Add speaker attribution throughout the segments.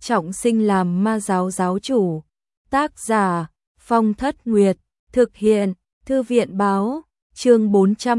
Speaker 1: trọng sinh làm ma giáo giáo chủ. Tác giả Phong Thất Nguyệt, thực hiện Thư viện báo, chương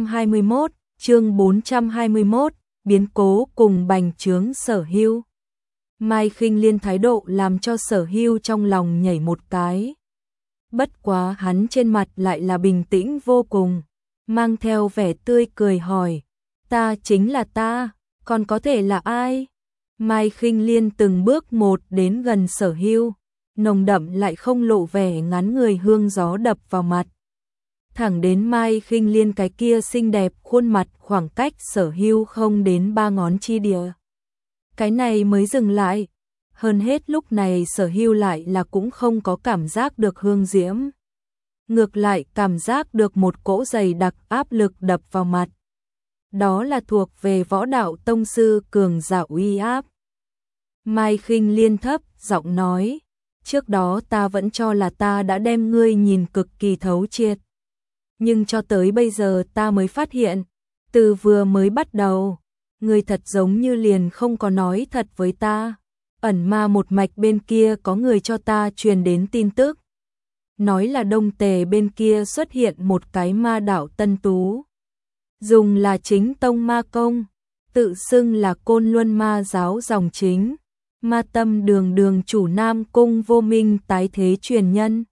Speaker 1: 421, biến cố cùng bành trướng Sở Hưu. Mai Khinh Liên thái độ làm cho Sở Hưu trong lòng nhảy một cái. Bất quá hắn trên mặt lại là bình tĩnh vô cùng, mang theo vẻ tươi cười hỏi, ta chính là ta, còn có thể là ai? Mai Khinh Liên từng bước một đến gần Sở Hưu, nồng đậm lại không lộ vẻ ngắn người hương gió đập vào mặt. Thẳng đến Mai Khinh Liên cái kia xinh đẹp khuôn mặt khoảng cách Sở Hưu không đến 3 ngón chi địa. Cái này mới dừng lại. Hơn hết lúc này Sở Hưu lại là cũng không có cảm giác được hương diễm. Ngược lại cảm giác được một cỗ dày đặc áp lực đập vào mặt. Đó là thuộc về võ đạo tông sư cường giả uy áp. Mai Khinh Liên thấp giọng nói, trước đó ta vẫn cho là ta đã đem ngươi nhìn cực kỳ thấu triệt. Nhưng cho tới bây giờ ta mới phát hiện, từ vừa mới bắt đầu, ngươi thật giống như liền không có nói thật với ta. Ẩn ma một mạch bên kia có người cho ta truyền đến tin tức. Nói là Đông Tề bên kia xuất hiện một cái ma đạo tân tú. Dùng là chính tông ma công, tự xưng là Côn Luân ma giáo dòng chính. Ma tâm đường chủ Nam Cung Vô Minh tái thế truyền nhân.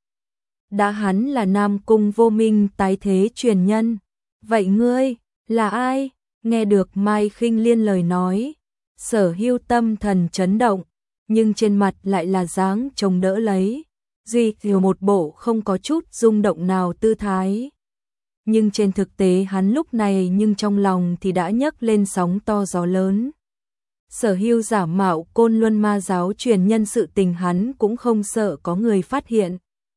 Speaker 1: Đã hắn là Nam Cung Vô Minh tái thế truyền nhân. Vậy ngươi, là ai? Nghe được Mai Khinh Liên lời nói, Sở Hưu tâm thần chấn động, nhưng trên mặt lại là dáng chống đỡ lấy. Duy thiếu một bộ không có chút rung động nào tư thái. Nhưng trên thực tế hắn lúc này nhưng trong lòng thì đã nhấc lên sóng to gió lớn. Sở Hưu giả mạo Côn Luân ma giáo truyền nhân sự tình hắn cũng không sợ có người phát hiện.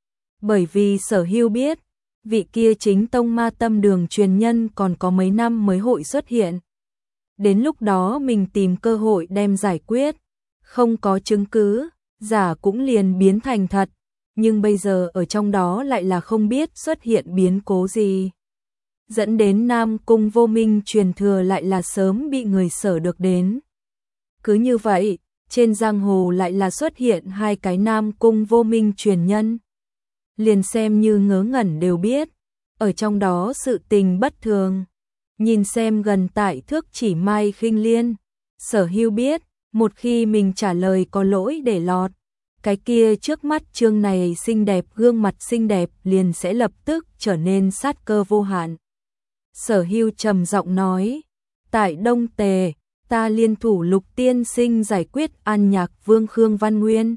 Speaker 1: Bởi vì Sở Hưu biết, vị kia chính tông ma tâm đường truyền nhân còn có mấy năm mới hội xuất hiện. Đến lúc đó mình tìm cơ hội đem giải quyết, không có chứng cứ, giả cũng liền biến thành thật, nhưng bây giờ ở trong đó lại là không biết xuất hiện biến cố gì. Dẫn đến Nam Cung Vô Minh truyền thừa lại là sớm bị người Sở được đến. Cứ như vậy, trên giang hồ lại là xuất hiện hai cái Nam Cung Vô Minh truyền nhân. Liền xem như ngớ ngẩn đều biết, ở trong đó sự tình bất thường. Nhìn xem gần tại thước chỉ Mai Khinh Liên, Sở Hưu biết, một khi mình trả lời có lỗi để lọt, cái kia trước mắt chương này xinh đẹp gương mặt xinh đẹp liền sẽ lập tức trở nên sát cơ vô hạn. Sở Hưu trầm giọng nói, tại Đông Tề, ta liên thủ Lục tiên sinh giải quyết An Nhạc Vương Khương Văn Nguyên.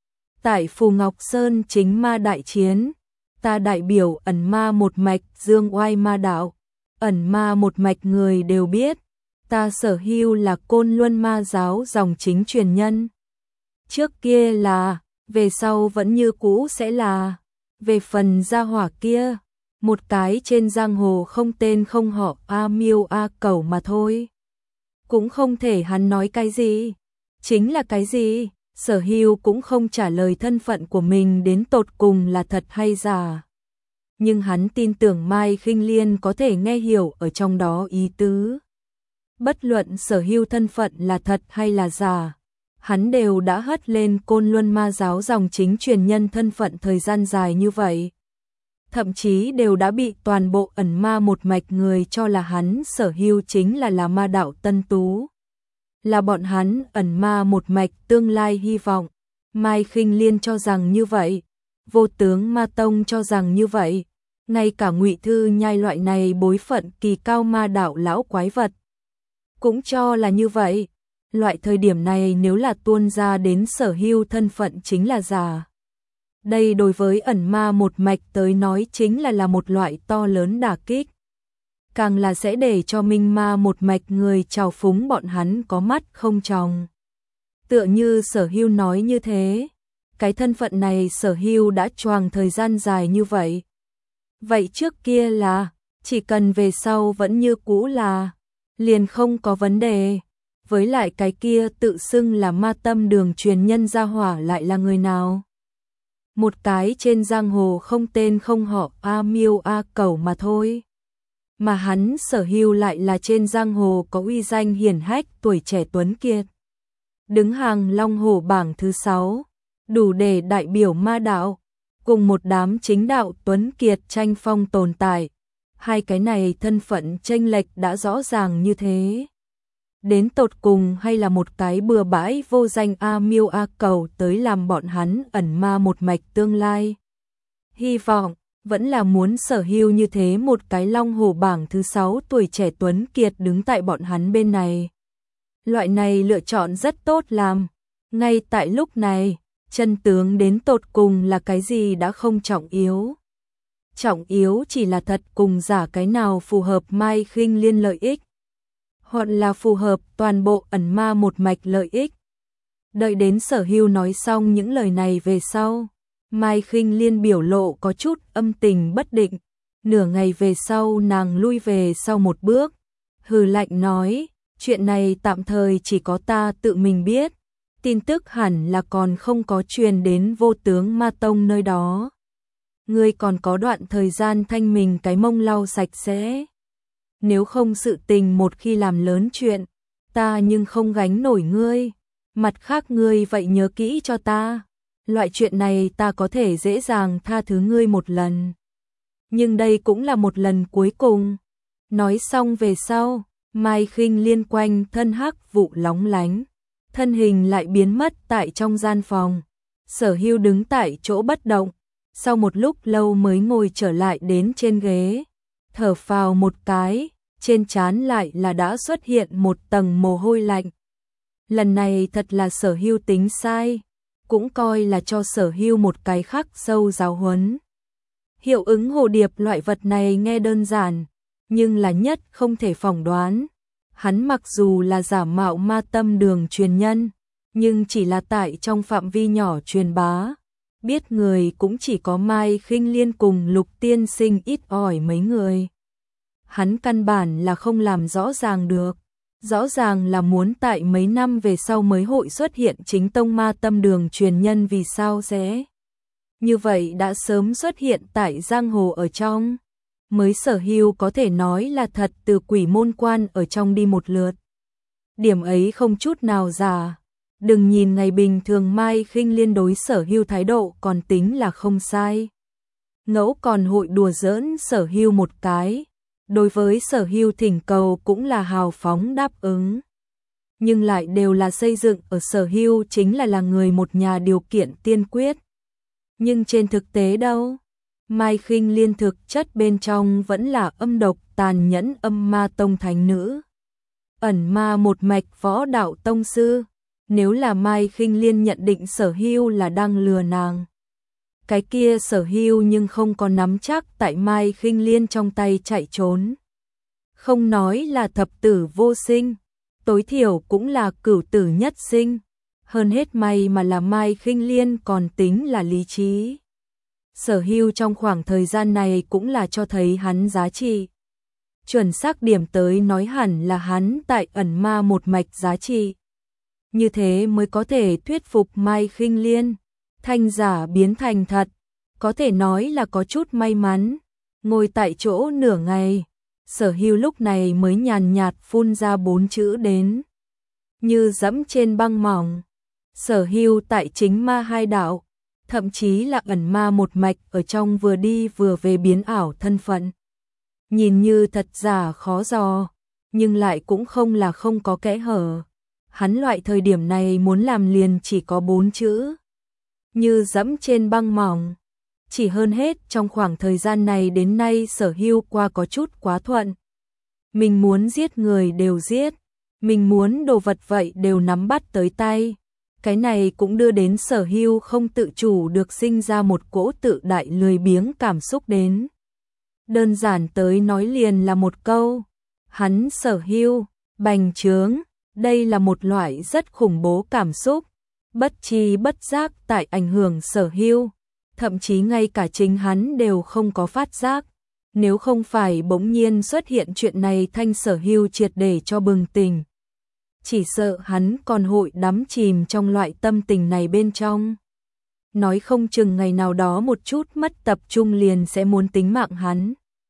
Speaker 1: Tại Phù Ngọc Sơn chính ma đại chiến, ta đại biểu ẩn ma một mạch dương oai ma đạo. Ẩn ma một mạch người đều biết, ta Sở Hưu là Côn Luân ma giáo dòng chính truyền nhân. Trước kia là, về sau vẫn như cũ sẽ là. Về phần gia hỏa kia, một cái trên giang hồ không tên không họ A Miêu A Cẩu mà thôi. Cũng không thể hắn nói cái gì, chính là cái gì. Sở Hưu cũng không trả lời thân phận của mình đến tột cùng là thật hay giả. Nhưng hắn tin tưởng Mai Khinh Liên có thể nghe hiểu ở trong đó ý tứ. Bất luận Sở Hưu thân phận là thật hay là giả, hắn đều đã hất lên Côn Luân ma giáo dòng chính truyền nhân thân phận thời gian dài như vậy. Thậm chí đều đã bị toàn bộ ẩn ma một mạch người cho là hắn Sở Hưu chính là ma đạo tân tú. Là bọn hắn ẩn ma một mạch tương lai hy vọng. Mai Khinh Liên cho rằng như vậy, Vô Tướng Ma Tông cho rằng như vậy, ngay cả Ngụy Thư Nhai loại này bối phận kỳ cao ma đạo lão quái vật cũng cho là như vậy. Loại thời điểm này nếu là tuôn ra đến Sở Hưu thân phận chính là giả. Đây đối với ẩn ma một mạch tới nói chính là một loại to lớn đả kích. Càng là sẽ để cho minh ma một mạch người trào phúng bọn hắn có mắt không tròng. Tựa như Sở Hưu nói như thế, cái thân phận này Sở Hưu đã choàng thời gian dài như vậy. Vậy trước kia là, chỉ cần về sau vẫn như cũ là, liền không có vấn đề. Với lại cái kia tự xưng là ma tâm đường truyền nhân gia hỏa lại là người nào? Một cái trên giang hồ không tên không họ A Miêu A Cẩu mà thôi. Mà hắn Sở Hưu lại là trên giang hồ có uy danh hiển hách tuổi trẻ tuấn kiệt. đứng hàng long hổ bảng thứ 6, đủ để đại biểu ma đạo, cùng một đám chính đạo tuấn kiệt tranh phong tồn tại. Hai cái này thân phận chênh lệch đã rõ ràng như thế. Đến tột cùng hay là một cái bừa bãi vô danh A Miêu A Cầu tới làm bọn hắn ẩn ma một mạch tương lai. Hy vọng vẫn là muốn sở hữu như thế một cái long hổ bảng thứ 6 tuổi trẻ tuấn kiệt đứng tại bọn hắn bên này. Loại này lựa chọn rất tốt làm. Ngay tại lúc này, chân tướng đến tột cùng là cái gì đã không trọng yếu. Trọng yếu chỉ là thật cùng giả cái nào phù hợp Mai Khinh Liên lợi ích, hoặc là phù hợp toàn bộ ẩn ma một mạch lợi ích. Đợi đến Sở Hưu nói xong những lời này về sau, Mai Khinh Liên biểu lộ có chút âm tình bất định. Nửa ngày về sau nàng lui về sau một bước, hừ lạnh nói, chuyện này tạm thời chỉ có ta tự mình biết, tin tức hẳn là còn không có truyền đến Vô Tướng Ma Tông nơi đó. Ngươi còn có đoạn thời gian thanh mình cái mông lau sạch sẽ. Nếu không sự tình một khi làm lớn chuyện, ta nhưng không gánh nổi ngươi. Mặt khác ngươi vậy nhớ kỹ cho ta. Loại chuyện này ta có thể dễ dàng tha thứ ngươi một lần. Nhưng đây cũng là một lần cuối cùng. Nói xong về sau, Mai Khinh Liên quanh thân hắc vụ lóng lánh. Thân hình lại biến mất tại trong gian phòng. Sở Hưu đứng tại chỗ bất động. Sau một lúc lâu mới ngồi trở lại đến trên ghế. Thở phào một cái, trên trán lại là đã xuất hiện một tầng mồ hôi lạnh. Lần này thật là Sở Hưu tính sai, cũng coi là cho Sở Hưu một cái khắc sâu giáo huấn. Hiệu ứng hồ điệp loại vật này nghe đơn giản, nhưng là nhất không thể phỏng đoán. Hắn mặc dù là giả mạo ma tâm đường truyền nhân, nhưng chỉ là tại trong phạm vi nhỏ truyền bá. Biết người cũng chỉ có Mai Khinh Liên cùng Lục Tiên Sinh ít ỏi mấy người. Hắn căn bản là không làm rõ ràng được. Rõ ràng là muốn tại mấy năm về sau mới hội xuất hiện chính tông ma tâm đường truyền nhân, vì sao sẽ như vậy đã sớm xuất hiện tại giang hồ ở trong. Mới Sở Hưu có thể nói là thật từ quỷ môn quan ở trong đi một lượt. Điểm ấy không chút nào giả. Đừng nhìn ngày bình thường Mai Khinh Liên đối Sở Hưu thái độ còn tính là không sai. Ngẫu còn hội đùa giỡn Sở Hưu một cái. Đối với Sở Hưu thỉnh cầu cũng là hào phóng đáp ứng. Nhưng lại đều là xây dựng ở Sở Hưu chính là người một nhà điều kiện tiên quyết. Nhưng trên thực tế đâu? Mai Khinh Liên thực chất bên trong vẫn là âm độc tàn nhẫn âm ma tông thánh nữ. Ẩn ma một mạch võ đạo tông sư. Nếu là Mai Khinh Liên nhận định Sở Hưu là đang lừa nàng, cái kia Sở Hưu nhưng không có nắm chắc tại Mai Khinh Liên trong tay chạy trốn. Không nói là thập tử vô sinh, tối thiểu cũng là cửu tử nhất sinh. Hơn hết may mà là Mai Khinh Liên còn tính là lý trí. Sở Hưu trong khoảng thời gian này cũng là cho thấy hắn giá trị. Chuẩn xác điểm tới nói hẳn là hắn tại ẩn ma một mạch giá trị. Như thế mới có thể thuyết phục Mai Khinh Liên. Thanh giả biến thành thật, có thể nói là có chút may mắn. Ngồi tại chỗ nửa ngày, Sở Hưu lúc này mới nhàn nhạt phun ra 4 chữ đến. Như dẫm trên băng mỏng. Sở Hưu tại chính ma hai đạo, thậm chí là ẩn ma một mạch ở trong vừa đi vừa về biến ảo thân phận. Nhìn như thật giả khó dò, nhưng lại cũng không là không có kẽ hở. Hắn loại thời điểm này muốn làm liền chỉ có 4 chữ. Như dẫm trên băng mỏng. Chỉ hơn hết trong khoảng thời gian này đến nay Sở Hưu qua có chút quá thuận. Mình muốn giết người đều giết. Mình muốn đồ vật vậy đều nắm bắt tới tay. Cái này cũng đưa đến Sở Hưu không tự chủ được sinh ra một cỗ tự đại lười biếng cảm xúc đến. Đơn giản tới nói liền là một câu. Hắn Sở Hưu, bành trướng. Đây là một loại rất khủng bố cảm xúc, bất tri bất giác tại ảnh hưởng Sở Hưu, thậm chí ngay cả chính hắn đều không có phát giác. Nếu không phải bỗng nhiên xuất hiện chuyện này thanh Sở Hưu triệt để cho bừng tỉnh, chỉ sợ hắn còn hội đắm chìm trong loại tâm tình này bên trong. Nói không chừng ngày nào đó một chút mất tập trung liền sẽ muốn tính mạng hắn.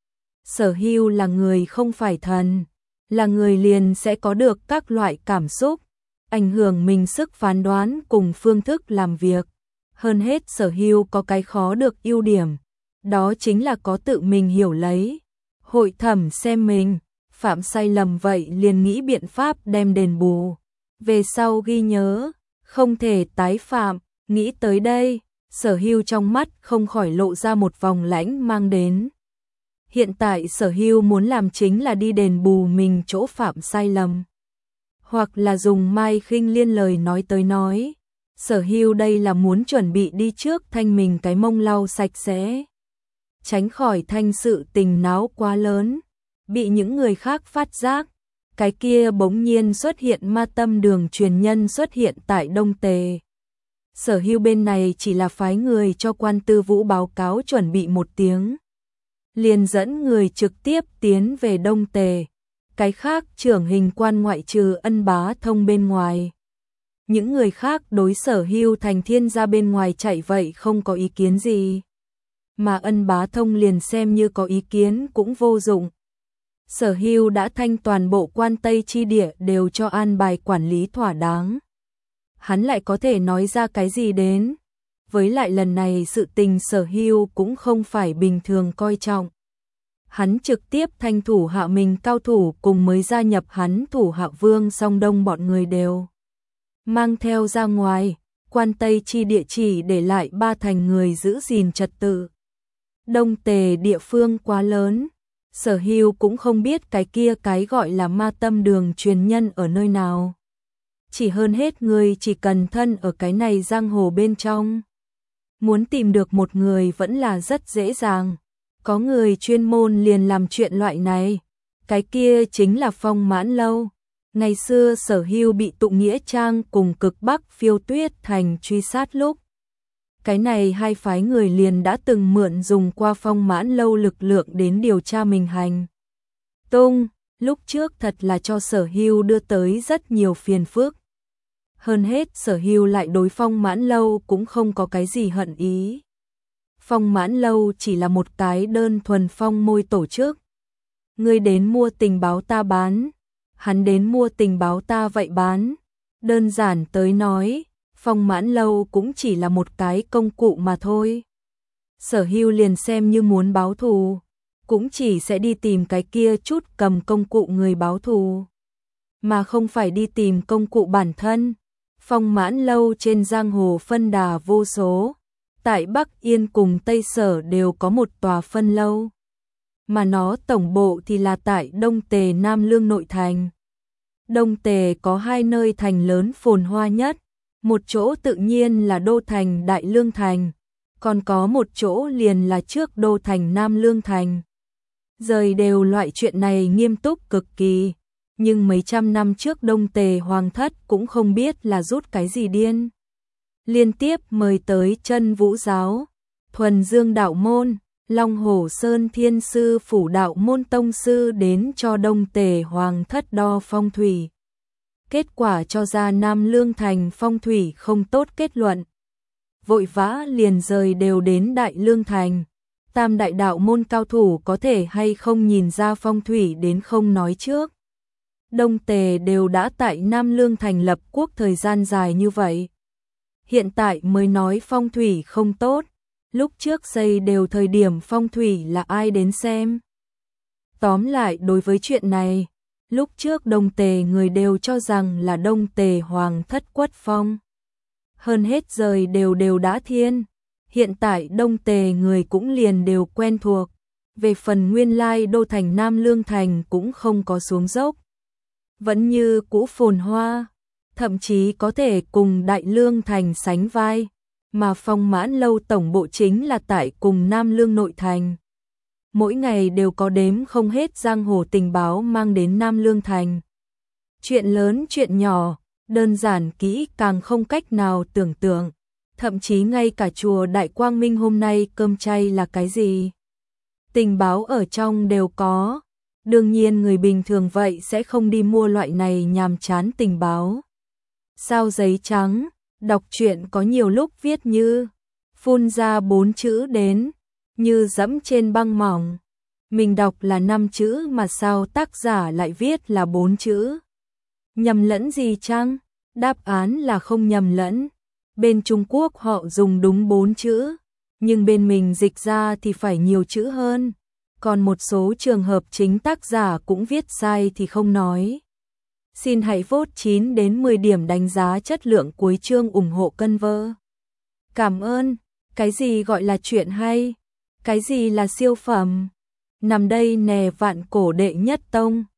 Speaker 1: Sở Hưu là người không phải thần. Là người liền sẽ có được các loại cảm xúc, ảnh hưởng mình sức phán đoán cùng phương thức làm việc. Hơn hết Sở Hưu có cái khó được ưu điểm, đó chính là có tự mình hiểu lấy. Hội thẩm xem mình phạm sai lầm vậy liền nghĩ biện pháp đem đền bù. Về sau ghi nhớ, không thể tái phạm, nghĩ tới đây, Sở Hưu trong mắt không khỏi lộ ra một vòng lãnh mang đến. Hiện tại Sở Hưu muốn làm chính là đi đền bù mình chỗ phạm sai lầm. Hoặc là dùng Mai Khinh Liên lời nói tới nói, Sở Hưu đây là muốn chuẩn bị đi trước thanh mình cái mông lau sạch sẽ. Tránh khỏi thanh sự tình náo quá lớn, bị những người khác phát giác. Cái kia bỗng nhiên xuất hiện ma tâm đường truyền nhân xuất hiện tại Đông Tề. Sở Hưu bên này chỉ là phái người cho quan tư vũ báo cáo chuẩn bị một tiếng. Liền dẫn người trực tiếp tiến về Đông Tề. Cái khác trưởng hình quan ngoại trừ Ân Bá Thông bên ngoài. Những người khác đối Sở Hưu thành thiên gia bên ngoài chạy vậy không có ý kiến gì. Mà Ân Bá Thông liền xem như có ý kiến cũng vô dụng. Sở Hưu đã thanh toàn bộ quan Tây chi địa đều cho an bài quản lý thỏa đáng. Hắn lại có thể nói ra cái gì đến. Với lại lần này sự tình Sở Hưu cũng không phải bình thường coi trọng. Hắn trực tiếp thanh thủ hạ mình cao thủ cùng mới gia nhập hắn thủ hạ Vương Song Đông bọn người đều mang theo ra ngoài, quan Tây chi địa chỉ để lại 3 thành người giữ gìn trật tự. Đông Tề địa phương quá lớn, Sở Hưu cũng không biết cái kia cái gọi là ma tâm đường truyền nhân ở nơi nào. Chỉ hơn hết người chỉ cần thân ở cái này giang hồ bên trong. Muốn tìm được một người vẫn là rất dễ dàng. Có người chuyên môn liền làm chuyện loại này. Cái kia chính là Phong Mãn Lâu. Ngày xưa Sở Hưu bị Tụng Nghĩa Trang cùng Cực Bắc Phiêu Tuyết Thành truy sát lúc. Cái này hai phái người liền đã từng mượn dùng qua Phong Mãn Lâu lực lượng đến điều tra mình hành tung. Lúc trước thật là cho Sở Hưu đưa tới rất nhiều phiền phức. Hơn hết Sở Hưu lại đối Phong Mãn Lâu cũng không có cái gì hận ý. Phong Mãn Lâu chỉ là một cái đơn thuần phong môi tổ chức. Ngươi đến mua tình báo ta bán, hắn đến mua tình báo ta vậy bán. Đơn giản tới nói, Phong Mãn Lâu cũng chỉ là một cái công cụ mà thôi. Sở Hưu liền xem như muốn báo thù, cũng chỉ sẽ đi tìm cái kia chút cầm công cụ người báo thù, mà không phải đi tìm công cụ bản thân. Phong Mãn Lâu trên giang hồ phân đà vô số, tại Bắc Yên cùng Tây Sở đều có một tòa phân lâu, mà nó tổng bộ thì là tại Đông Tề Nam Lương nội thành. Đông Tề có 2 nơi thành lớn phồn hoa nhất, một chỗ tự nhiên là đô thành Đại Lương Thành, còn có một chỗ liền là trước đô thành Nam Lương Thành. Rời đều loại chuyện này nghiêm túc cực kỳ, nhưng mấy trăm năm trước Đông Tề Hoàng thất cũng không biết là rút cái gì điên. Liên tiếp mời tới Chân Vũ Giáo, Thuần Dương Đạo Môn, Long Hổ Sơn Thiên Sư Phủ Đạo Môn Tông Sư đến cho Đông Tề Hoàng thất đo phong thủy. Kết quả cho ra Nam Lương Thành phong thủy không tốt kết luận. Vội vã liền rời đều đến Đại Lương Thành. Tam đại đạo môn cao thủ có thể hay không nhìn ra phong thủy đến không nói trước. Đông Tề đều đã tại Nam Lương thành lập quốc thời gian dài như vậy. Hiện tại mới nói phong thủy không tốt. Lúc trước xây đều thời điểm phong thủy là ai đến xem. Tóm lại đối với chuyện này, lúc trước Đông Tề người đều cho rằng là Đông Tề Hoàng thất quất phong. Hơn hết rời đều đã thiên. Hiện tại Đông Tề người cũng liền đều quen thuộc. Về phần nguyên lai đô thành Nam Lương Thành cũng không có xuống dốc. Vẫn như cũ phồn hoa, thậm chí có thể cùng Đại Lương Thành sánh vai. Mà Phong Mãn Lâu tổng bộ chính là tại cùng Nam Lương nội thành. Mỗi ngày đều có đếm không hết giang hồ tình báo mang đến Nam Lương Thành. Chuyện lớn chuyện nhỏ, đơn giản kỹ càng không cách nào tưởng tượng. Thậm chí ngay cả chùa Đại Quang Minh hôm nay cơm chay là cái gì. Tình báo ở trong đều có. Đương nhiên người bình thường vậy sẽ không đi mua loại này nhàm chán tình báo. Sao giấy trắng, đọc truyện có nhiều lúc viết như phun ra 4 chữ đến, như dẫm trên băng mỏng. Mình đọc là 5 chữ mà sao tác giả lại viết là 4 chữ. Nhầm lẫn gì chăng? Đáp án là không nhầm lẫn. Bên Trung Quốc họ dùng đúng 4 chữ, nhưng bên mình dịch ra thì phải nhiều chữ hơn. Còn một số trường hợp chính tác giả cũng viết sai thì không nói. Xin hãy vote 9 đến 10 điểm đánh giá chất lượng cuối chương ủng hộ Cân Vơ. Cảm ơn. Cái gì gọi là chuyện hay? Cái gì là siêu phẩm? Nằm đây nè vạn cổ đệ nhất tông.